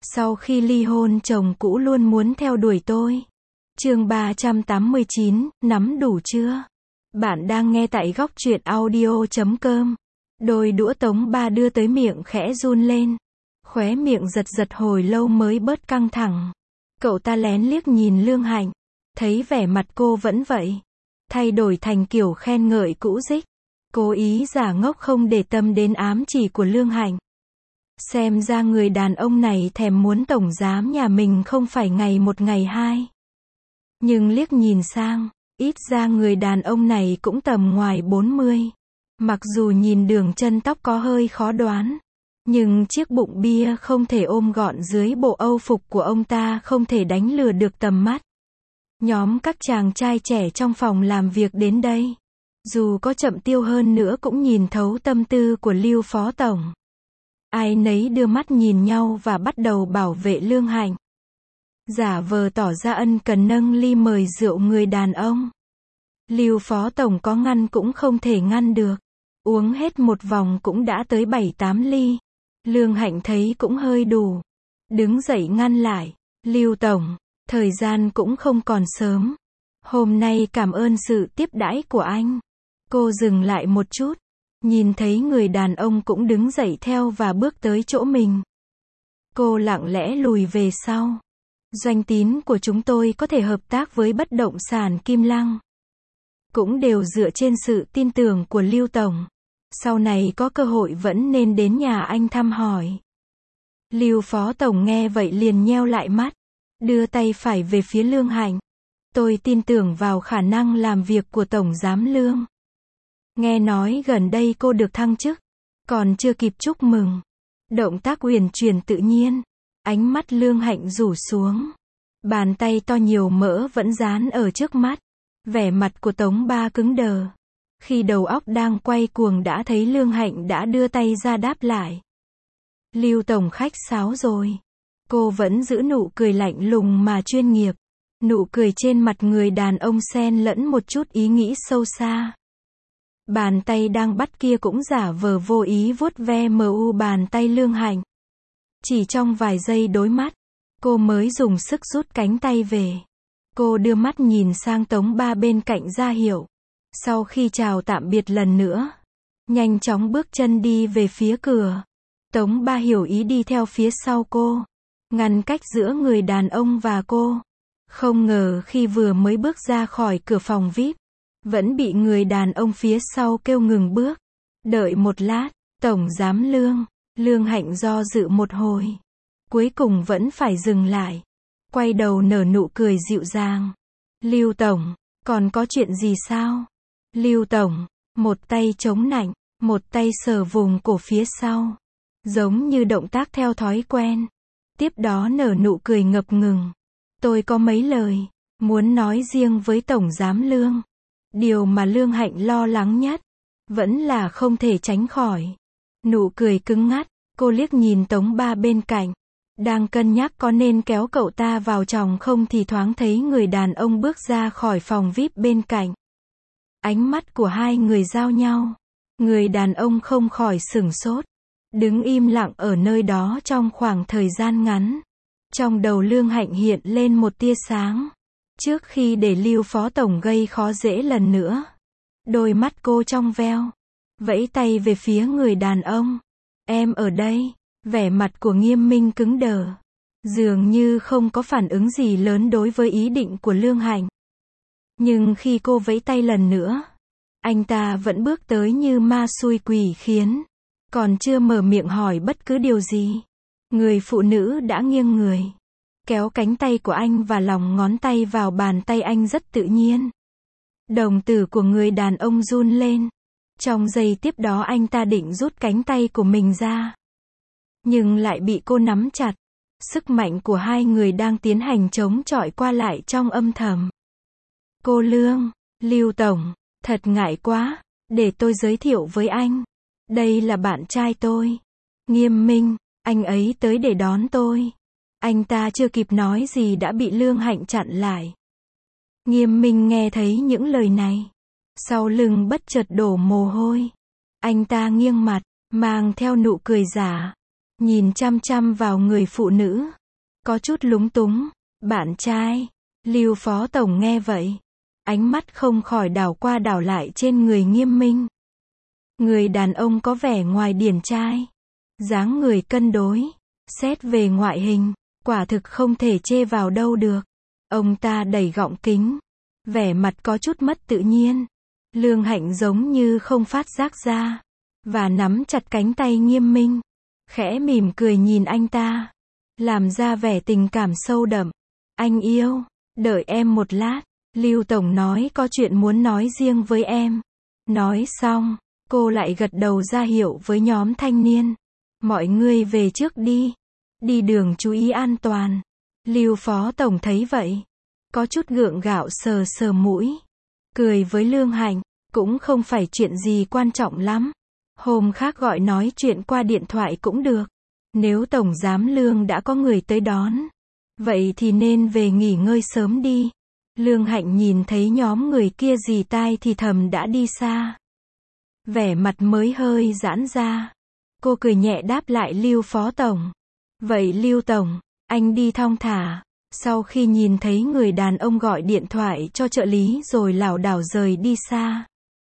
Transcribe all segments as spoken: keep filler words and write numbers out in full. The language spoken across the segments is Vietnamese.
Sau khi ly hôn chồng cũ luôn muốn theo đuổi tôi. Chương ba trăm tám mươi chín, nắm đủ chưa? Bạn đang nghe tại góc truyện audio chấm com. Đôi đũa Tống Ba đưa tới miệng khẽ run lên. Khóe miệng giật giật hồi lâu mới bớt căng thẳng. Cậu ta lén liếc nhìn Lương Hạnh. Thấy vẻ mặt cô vẫn vậy. Thay đổi thành kiểu khen ngợi cũ dích. Cố ý giả ngốc không để tâm đến ám chỉ của Lương Hạnh. Xem ra người đàn ông này thèm muốn tổng giám nhà mình không phải ngày một ngày hai. Nhưng liếc nhìn sang, ít ra người đàn ông này cũng tầm ngoài bốn mươi. Mặc dù nhìn đường chân tóc có hơi khó đoán, nhưng chiếc bụng bia không thể ôm gọn dưới bộ âu phục của ông ta không thể đánh lừa được tầm mắt. Nhóm các chàng trai trẻ trong phòng làm việc đến đây, dù có chậm tiêu hơn nữa cũng nhìn thấu tâm tư của Lưu Phó Tổng. Ai nấy đưa mắt nhìn nhau và bắt đầu bảo vệ Lương Hạnh. Giả vờ tỏ ra ân cần nâng ly mời rượu người đàn ông. Lưu Phó Tổng có ngăn cũng không thể ngăn được. Uống hết một vòng cũng đã tới bảy tám ly. Lương Hạnh thấy cũng hơi đủ. Đứng dậy ngăn lại. Lưu Tổng, thời gian cũng không còn sớm. Hôm nay cảm ơn sự tiếp đãi của anh. Cô dừng lại một chút. Nhìn thấy người đàn ông cũng đứng dậy theo và bước tới chỗ mình. Cô lặng lẽ lùi về sau. Doanh tín của chúng tôi có thể hợp tác với bất động sản Kim Lăng. Cũng đều dựa trên sự tin tưởng của Lưu Tổng. Sau này có cơ hội vẫn nên đến nhà anh thăm hỏi. Lưu Phó Tổng nghe vậy liền nheo lại mắt. Đưa tay phải về phía Lương Hạnh. Tôi tin tưởng vào khả năng làm việc của Tổng Giám Lương. Nghe nói gần đây cô được thăng chức. Còn chưa kịp chúc mừng. Động tác uyển chuyển tự nhiên. Ánh mắt Lương Hạnh rủ xuống. Bàn tay to nhiều mỡ vẫn dán ở trước mắt. Vẻ mặt của Tống Ba cứng đờ. Khi đầu óc đang quay cuồng đã thấy Lương Hạnh đã đưa tay ra đáp lại. Lưu Tổng khách sáo rồi. Cô vẫn giữ nụ cười lạnh lùng mà chuyên nghiệp. Nụ cười trên mặt người đàn ông xen lẫn một chút ý nghĩ sâu xa. Bàn tay đang bắt kia cũng giả vờ vô ý vuốt ve mờ u bàn tay Lương Hạnh. Chỉ trong vài giây đối mắt, cô mới dùng sức rút cánh tay về. Cô đưa mắt nhìn sang Tống Ba bên cạnh ra hiệu. Sau khi chào tạm biệt lần nữa, nhanh chóng bước chân đi về phía cửa. Tống Ba hiểu ý đi theo phía sau cô, ngăn cách giữa người đàn ông và cô. Không ngờ khi vừa mới bước ra khỏi cửa phòng vi ai pi, vẫn bị người đàn ông phía sau kêu ngừng bước. Đợi một lát, Tổng Giám Lương. Lương Hạnh do dự một hồi. Cuối cùng vẫn phải dừng lại. Quay đầu nở nụ cười dịu dàng. Lưu Tổng, còn có chuyện gì sao? Lưu Tổng, một tay chống nạnh, một tay sờ vùng cổ phía sau. Giống như động tác theo thói quen. Tiếp đó nở nụ cười ngập ngừng. Tôi có mấy lời muốn nói riêng với Tổng Giám Lương. Điều mà Lương Hạnh lo lắng nhất vẫn là không thể tránh khỏi. Nụ cười cứng ngắt, cô liếc nhìn Tống Ba bên cạnh. Đang cân nhắc có nên kéo cậu ta vào chồng không thì thoáng thấy người đàn ông bước ra khỏi phòng vi ai pi bên cạnh. Ánh mắt của hai người giao nhau. Người đàn ông không khỏi sửng sốt. Đứng im lặng ở nơi đó trong khoảng thời gian ngắn. Trong đầu Lương Hạnh hiện lên một tia sáng. Trước khi để Lưu Phó Tổng gây khó dễ lần nữa. Đôi mắt cô trong veo. Vẫy tay về phía người đàn ông. Em ở đây. Vẻ mặt của Nghiêm Minh cứng đờ. Dường như không có phản ứng gì lớn đối với ý định của Lương Hạnh. Nhưng khi cô vẫy tay lần nữa, anh ta vẫn bước tới như ma xui quỷ khiến. Còn chưa mở miệng hỏi bất cứ điều gì, người phụ nữ đã nghiêng người, kéo cánh tay của anh và lòng ngón tay vào bàn tay anh rất tự nhiên. Đồng tử của người đàn ông run lên. Trong giây tiếp đó anh ta định rút cánh tay của mình ra. Nhưng lại bị cô nắm chặt. Sức mạnh của hai người đang tiến hành chống chọi qua lại trong âm thầm. Cô Lương, Lưu Tổng, thật ngại quá, để tôi giới thiệu với anh. Đây là bạn trai tôi. Nghiêm Minh, anh ấy tới để đón tôi. Anh ta chưa kịp nói gì đã bị Lương Hạnh chặn lại. Nghiêm Minh nghe thấy những lời này. Sau lưng bất chợt đổ mồ hôi. Anh ta nghiêng mặt, mang theo nụ cười giả. nhìn chăm chăm vào người phụ nữ. Có chút lúng túng. Bạn trai. Lưu Phó Tổng nghe vậy. Ánh mắt không khỏi đảo qua đảo lại trên người Nghiêm Minh. Người đàn ông có vẻ ngoài điển trai. Dáng người cân đối. Xét về ngoại hình, quả thực không thể chê vào đâu được. Ông ta đẩy gọng kính. Vẻ mặt có chút mất tự nhiên. Lương Hạnh giống như không phát giác ra. Và nắm chặt cánh tay Nghiêm Minh. Khẽ mỉm cười nhìn anh ta. Làm ra vẻ tình cảm sâu đậm. Anh yêu, đợi em một lát. Lưu Tổng nói có chuyện muốn nói riêng với em. Nói xong, cô lại gật đầu ra hiệu với nhóm thanh niên. Mọi người về trước đi. Đi đường chú ý an toàn. Lưu Phó Tổng thấy vậy. Có chút gượng gạo sờ sờ mũi. Cười với Lương Hạnh. Cũng không phải chuyện gì quan trọng lắm. Hôm khác gọi nói chuyện qua điện thoại cũng được. Nếu Tổng Giám Lương đã có người tới đón. Vậy thì nên về nghỉ ngơi sớm đi. Lương Hạnh nhìn thấy nhóm người kia rì tai thì thầm đã đi xa. Vẻ mặt mới hơi giãn ra. Cô cười nhẹ đáp lại Lưu Phó Tổng. Vậy Lưu Tổng, anh đi thong thả. Sau khi nhìn thấy người đàn ông gọi điện thoại cho trợ lý rồi lảo đảo rời đi xa.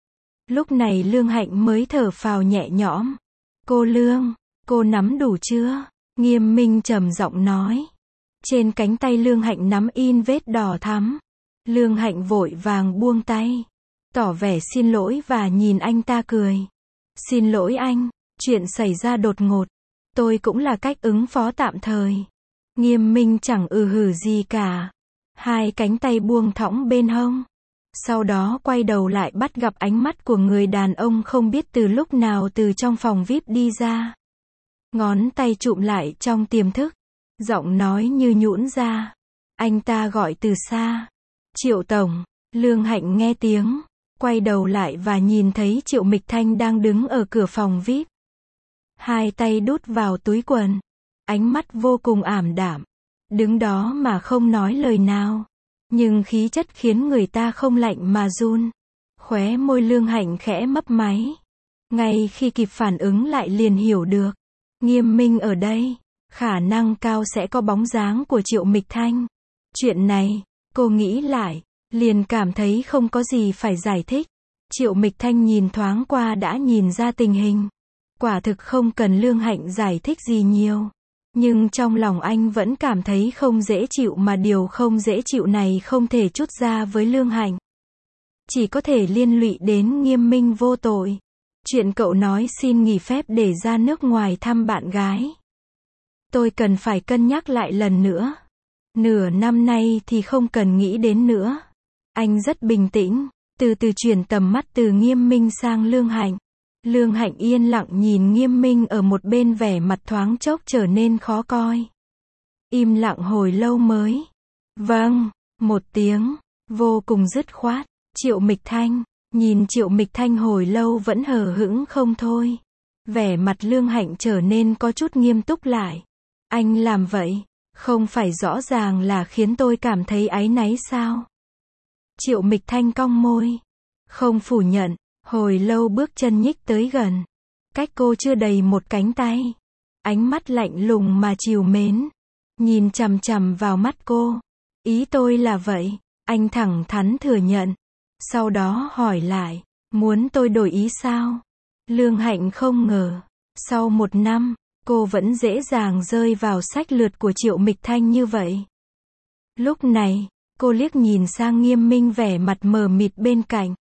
Lúc này Lương Hạnh mới thở phào nhẹ nhõm. Cô Lương, cô nắm đủ chưa? Nghiêm Minh trầm giọng nói. Trên cánh tay Lương Hạnh nắm in vết đỏ thắm. Lương Hạnh vội vàng buông tay. Tỏ vẻ xin lỗi và nhìn anh ta cười. Xin lỗi anh, chuyện xảy ra đột ngột. Tôi cũng là cách ứng phó tạm thời. Nghiêm Minh chẳng ừ hử gì cả. Hai cánh tay buông thõng bên hông. Sau đó quay đầu lại bắt gặp ánh mắt của người đàn ông không biết từ lúc nào từ trong phòng vi ai pi đi ra. Ngón tay chụm lại trong tiềm thức. Giọng nói như nhũn ra. Anh ta gọi từ xa. Triệu Tổng. Lương Hạnh nghe tiếng. Quay đầu lại và nhìn thấy Triệu Mịch Thanh đang đứng ở cửa phòng vi ai pi. Hai tay đút vào túi quần. Ánh mắt vô cùng ảm đạm. Đứng đó mà không nói lời nào. Nhưng khí chất khiến người ta không lạnh mà run. Khóe môi Lương Hạnh khẽ mấp máy. Ngay khi kịp phản ứng lại liền hiểu được. Nghiêm Minh ở đây. Khả năng cao sẽ có bóng dáng của Triệu Mịch Thanh. Chuyện này, cô nghĩ lại, liền cảm thấy không có gì phải giải thích. Triệu Mịch Thanh nhìn thoáng qua đã nhìn ra tình hình. Quả thực không cần Lương Hạnh giải thích gì nhiều. Nhưng trong lòng anh vẫn cảm thấy không dễ chịu mà điều không dễ chịu này không thể trút ra với Lương Hạnh. Chỉ có thể liên lụy đến Nghiêm Minh vô tội. Chuyện cậu nói xin nghỉ phép để ra nước ngoài thăm bạn gái. Tôi cần phải cân nhắc lại lần nữa. Nửa năm nay thì không cần nghĩ đến nữa. Anh rất bình tĩnh, từ từ chuyển tầm mắt từ Nghiêm Minh sang Lương Hạnh. Lương Hạnh yên lặng nhìn Nghiêm Minh ở một bên, vẻ mặt thoáng chốc trở nên khó coi. Im lặng hồi lâu mới. Vâng, một tiếng, vô cùng dứt khoát. Triệu Mịch Thanh, nhìn Triệu Mịch Thanh hồi lâu vẫn hờ hững không thôi. Vẻ mặt Lương Hạnh trở nên có chút nghiêm túc lại. Anh làm vậy, không phải rõ ràng là khiến tôi cảm thấy áy náy sao? Triệu Mịch Thanh cong môi. Không phủ nhận, hồi lâu bước chân nhích tới gần. Cách cô chưa đầy một cánh tay. Ánh mắt lạnh lùng mà trìu mến. Nhìn chằm chằm vào mắt cô. Ý tôi là vậy, anh thẳng thắn thừa nhận. Sau đó hỏi lại, muốn tôi đổi ý sao? Lương Hạnh không ngờ, sau một năm, cô vẫn dễ dàng rơi vào sách lược của Triệu Mịch Thanh như vậy. Lúc này, cô liếc nhìn sang Nghiêm Minh vẻ mặt mờ mịt bên cạnh.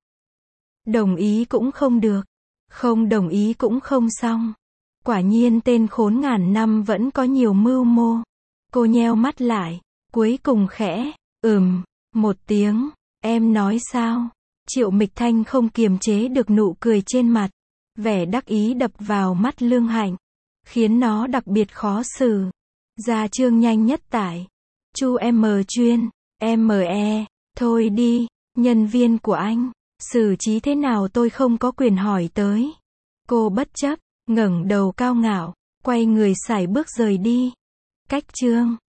Đồng ý cũng không được, không đồng ý cũng không xong. Quả nhiên tên khốn ngàn năm vẫn có nhiều mưu mô. Cô nheo mắt lại, cuối cùng khẽ, ừm, một tiếng, em nói sao? Triệu Mịch Thanh không kiềm chế được nụ cười trên mặt. Vẻ đắc ý đập vào mắt Lương Hạnh, khiến nó đặc biệt khó xử. Ra chương nhanh nhất tại Chu M chuyên, em e, thôi đi, nhân viên của anh, xử trí thế nào tôi không có quyền hỏi tới. Cô bất chấp, ngẩng đầu cao ngạo, quay người sải bước rời đi. Cách chương